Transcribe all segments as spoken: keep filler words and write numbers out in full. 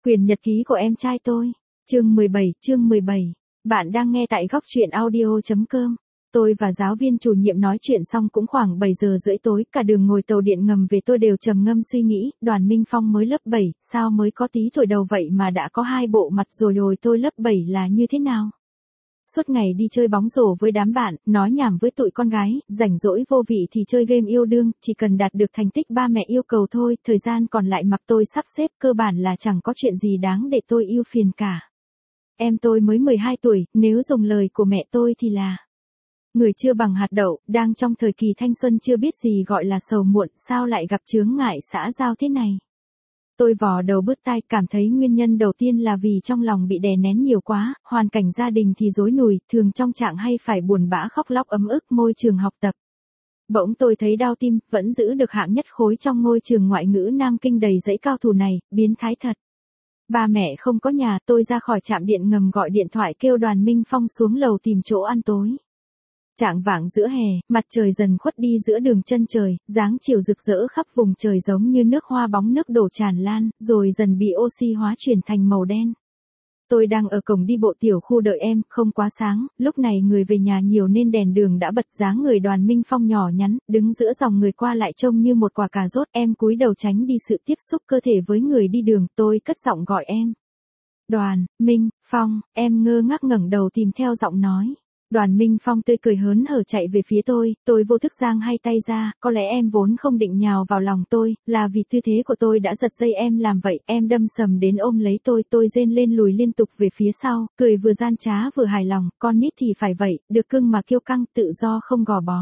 Quyền nhật ký của em trai tôi. Chương mười bảy, chương mười bảy. Bạn đang nghe tại góc truyện audio chấm com. Tôi và giáo viên chủ nhiệm nói chuyện xong cũng khoảng bảy giờ rưỡi tối, cả đường ngồi tàu điện ngầm về tôi đều trầm ngâm suy nghĩ, Đoàn Minh Phong mới lớp bảy, sao mới có tí tuổi đầu vậy mà đã có hai bộ mặt rồi rồi tôi lớp bảy là như thế nào? Suốt ngày đi chơi bóng rổ với đám bạn, nói nhảm với tụi con gái, rảnh rỗi vô vị thì chơi game yêu đương, chỉ cần đạt được thành tích ba mẹ yêu cầu thôi, thời gian còn lại mặc tôi sắp xếp, cơ bản là chẳng có chuyện gì đáng để tôi ưu phiền cả. Em tôi mới mười hai tuổi, nếu dùng lời của mẹ tôi thì là người chưa bằng hạt đậu, đang trong thời kỳ thanh xuân chưa biết gì gọi là sầu muộn, sao lại gặp chướng ngại xã giao thế này. Tôi vò đầu bứt tai, cảm thấy nguyên nhân đầu tiên là vì trong lòng bị đè nén nhiều quá, hoàn cảnh gia đình thì rối nùi, thường trong trạng hay phải buồn bã khóc lóc ấm ức môi trường học tập. Bỗng tôi thấy đau tim, vẫn giữ được hạng nhất khối trong ngôi trường ngoại ngữ Nam Kinh đầy dãy cao thủ này, biến thái thật. Ba mẹ không có nhà, tôi ra khỏi trạm điện ngầm gọi điện thoại kêu Đoàn Minh Phong xuống lầu tìm chỗ ăn tối. Chạng vạng giữa hè, mặt trời dần khuất đi giữa đường chân trời, dáng chiều rực rỡ khắp vùng trời giống như nước hoa bóng nước đổ tràn lan, rồi dần bị oxy hóa chuyển thành màu đen. Tôi đang ở cổng đi bộ tiểu khu đợi em, không quá sáng, lúc này người về nhà nhiều nên đèn đường đã bật, dáng người Đoàn Minh Phong nhỏ nhắn, đứng giữa dòng người qua lại trông như một quả cà rốt, em cúi đầu tránh đi sự tiếp xúc cơ thể với người đi đường, tôi cất giọng gọi em. Đoàn, Minh, Phong, em ngơ ngác ngẩng đầu tìm theo giọng nói. Đoàn Minh Phong tươi cười hớn hở chạy về phía tôi, tôi vô thức giang hai tay ra, có lẽ em vốn không định nhào vào lòng tôi, là vì tư thế của tôi đã giật dây em làm vậy, em đâm sầm đến ôm lấy tôi, tôi rên lên lùi liên tục về phía sau, cười vừa gian trá vừa hài lòng, con nít thì phải vậy, được cưng mà kiêu căng, tự do không gò bó.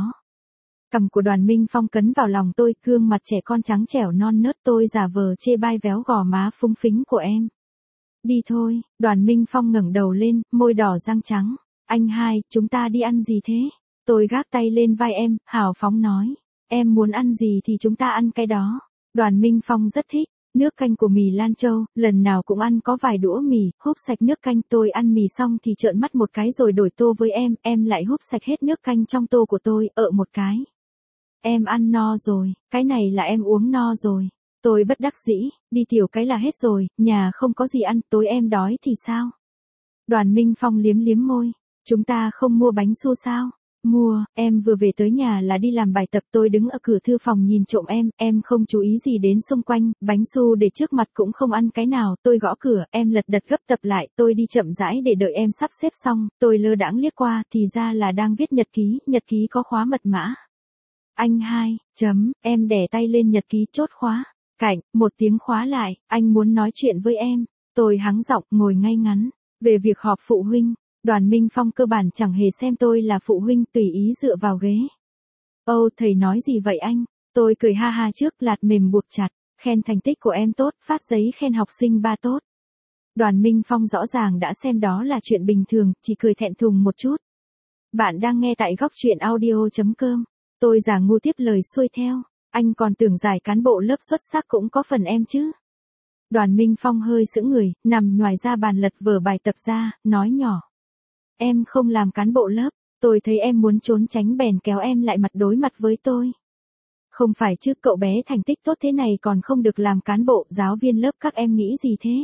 Cằm của Đoàn Minh Phong cấn vào lòng tôi, gương mặt trẻ con trắng trẻo non nớt, tôi giả vờ chê bai véo gò má phúng phính của em. Đi thôi, Đoàn Minh Phong ngẩng đầu lên, môi đỏ răng trắng. Anh hai, chúng ta đi ăn gì thế? Tôi gác tay lên vai em, hào phóng nói. Em muốn ăn gì thì chúng ta ăn cái đó. Đoàn Minh Phong rất thích. Nước canh của mì Lan Châu, lần nào cũng ăn có vài đũa mì, húp sạch nước canh. Tôi ăn mì xong thì trợn mắt một cái rồi đổi tô với em, em lại húp sạch hết nước canh trong tô của tôi, ợ một cái. Em ăn no rồi, cái này là em uống no rồi. Tôi bất đắc dĩ, đi tiểu cái là hết rồi, nhà không có gì ăn, tối em đói thì sao? Đoàn Minh Phong liếm liếm môi. Chúng ta không mua bánh su sao? Mua, em vừa về tới nhà là đi làm bài tập, tôi đứng ở cửa thư phòng nhìn trộm em, em không chú ý gì đến xung quanh, bánh su để trước mặt cũng không ăn cái nào, tôi gõ cửa, em lật đật gấp tập lại, tôi đi chậm rãi để đợi em sắp xếp xong, tôi lơ đãng liếc qua, thì ra là đang viết nhật ký, nhật ký có khóa mật mã. Anh hai, chấm, em đè tay lên nhật ký chốt khóa, cạnh, một tiếng khóa lại, anh muốn nói chuyện với em, tôi hắng giọng, ngồi ngay ngắn, về việc họp phụ huynh. Đoàn Minh Phong cơ bản chẳng hề xem tôi là phụ huynh, tùy ý dựa vào ghế. Âu, thầy nói gì vậy anh? Tôi cười ha ha trước, lạt mềm buộc chặt, khen thành tích của em tốt, phát giấy khen học sinh ba tốt. Đoàn Minh Phong rõ ràng đã xem đó là chuyện bình thường, chỉ cười thẹn thùng một chút. Bạn đang nghe tại góc truyện audio chấm com. Tôi giả ngu tiếp lời xuôi theo, anh còn tưởng giải cán bộ lớp xuất sắc cũng có phần em chứ. Đoàn Minh Phong hơi sững người, nằm nhoài ra bàn lật vở bài tập ra, nói nhỏ. Em không làm cán bộ lớp, tôi thấy em muốn trốn tránh bèn kéo em lại mặt đối mặt với tôi. Không phải chứ, cậu bé thành tích tốt thế này còn không được làm cán bộ, giáo viên lớp các em nghĩ gì thế?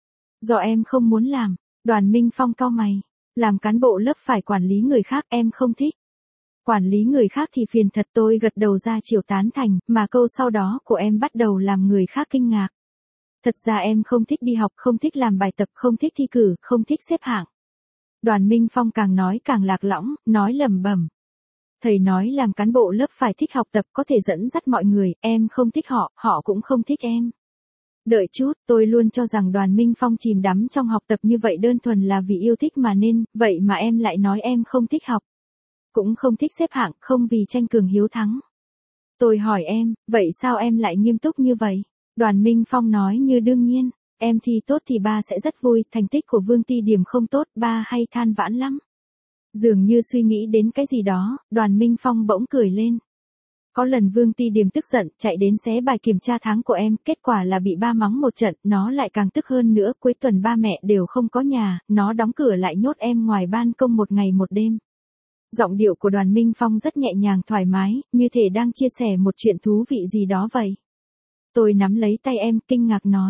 Do em không muốn làm. Đoàn Minh Phong cau mày. Làm cán bộ lớp phải quản lý người khác, em không thích. Quản lý người khác thì phiền thật, tôi gật đầu ra chiều tán thành, mà câu sau đó của em bắt đầu làm người khác kinh ngạc. Thật ra em không thích đi học, không thích làm bài tập, không thích thi cử, không thích xếp hạng. Đoàn Minh Phong càng nói càng lạc lõng, nói lẩm bẩm. Thầy nói làm cán bộ lớp phải thích học tập, có thể dẫn dắt mọi người, em không thích họ, họ cũng không thích em. Đợi chút, tôi luôn cho rằng Đoàn Minh Phong chìm đắm trong học tập như vậy đơn thuần là vì yêu thích mà nên, vậy mà em lại nói em không thích học. Cũng không thích xếp hạng, không vì tranh cường hiếu thắng. Tôi hỏi em, vậy sao em lại nghiêm túc như vậy? Đoàn Minh Phong nói như đương nhiên. Em thi tốt thì ba sẽ rất vui, thành tích của Vương Ti Điểm không tốt, ba hay than vãn lắm. Dường như suy nghĩ đến cái gì đó, Đoàn Minh Phong bỗng cười lên. Có lần Vương Ti Điểm tức giận, chạy đến xé bài kiểm tra tháng của em, kết quả là bị ba mắng một trận, nó lại càng tức hơn nữa, cuối tuần ba mẹ đều không có nhà, nó đóng cửa lại nhốt em ngoài ban công một ngày một đêm. Giọng điệu của Đoàn Minh Phong rất nhẹ nhàng thoải mái, như thể đang chia sẻ một chuyện thú vị gì đó vậy. Tôi nắm lấy tay em, kinh ngạc nói.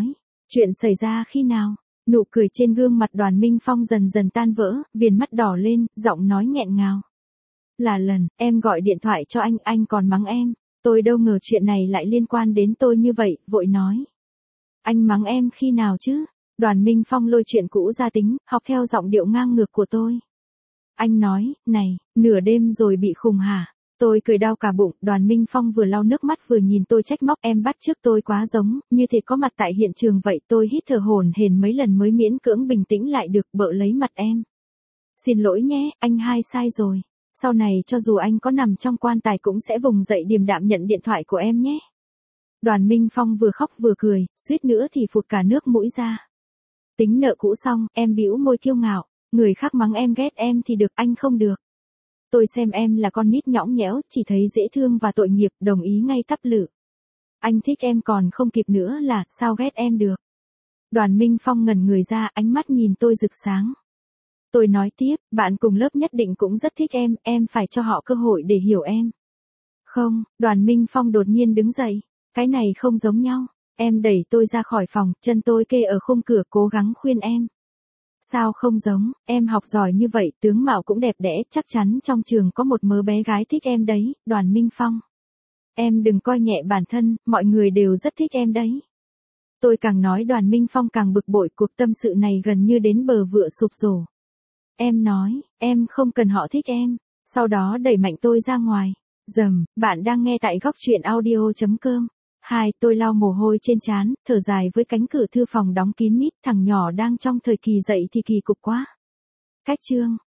Chuyện xảy ra khi nào? Nụ cười trên gương mặt Đoàn Minh Phong dần dần tan vỡ, viền mắt đỏ lên, giọng nói nghẹn ngào. Là lần, em gọi điện thoại cho anh, anh còn mắng em. Tôi đâu ngờ chuyện này lại liên quan đến tôi như vậy, vội nói. Anh mắng em khi nào chứ? Đoàn Minh Phong lôi chuyện cũ ra tính, học theo giọng điệu ngang ngược của tôi. Anh nói, này, nửa đêm rồi bị khùng hả? Tôi cười đau cả bụng, Đoàn Minh Phong vừa lau nước mắt vừa nhìn tôi trách móc, em bắt chước tôi quá giống, như thể có mặt tại hiện trường vậy. Tôi hít thở hổn hển mấy lần mới miễn cưỡng bình tĩnh lại được, bợ lấy mặt em. Xin lỗi nhé, anh hai sai rồi. Sau này cho dù anh có nằm trong quan tài cũng sẽ vùng dậy điềm đạm nhận điện thoại của em nhé. Đoàn Minh Phong vừa khóc vừa cười, suýt nữa thì phụt cả nước mũi ra. Tính nợ cũ xong, em bĩu môi kiêu ngạo, người khác mắng em ghét em thì được, anh không được. Tôi xem em là con nít nhõng nhẽo, chỉ thấy dễ thương và tội nghiệp, đồng ý ngay tắp lự. Anh thích em còn không kịp nữa là, sao ghét em được. Đoàn Minh Phong ngẩn người ra, ánh mắt nhìn tôi rực sáng. Tôi nói tiếp, bạn cùng lớp nhất định cũng rất thích em, em phải cho họ cơ hội để hiểu em. Không, Đoàn Minh Phong đột nhiên đứng dậy, cái này không giống nhau. Em đẩy tôi ra khỏi phòng, chân tôi kê ở khung cửa cố gắng khuyên em. Sao không giống, em học giỏi như vậy, tướng mạo cũng đẹp đẽ, chắc chắn trong trường có một mớ bé gái thích em đấy, Đoàn Minh Phong. Em đừng coi nhẹ bản thân, mọi người đều rất thích em đấy. Tôi càng nói Đoàn Minh Phong càng bực bội, cuộc tâm sự này gần như đến bờ vựa sụp đổ. Em nói, em không cần họ thích em, sau đó đẩy mạnh tôi ra ngoài. Dầm, bạn đang nghe tại góc truyện audio chấm com. Hai, tôi lau mồ hôi trên trán, thở dài với cánh cửa thư phòng đóng kín mít, thằng nhỏ đang trong thời kỳ dậy thì kỳ cục quá. Cách chương.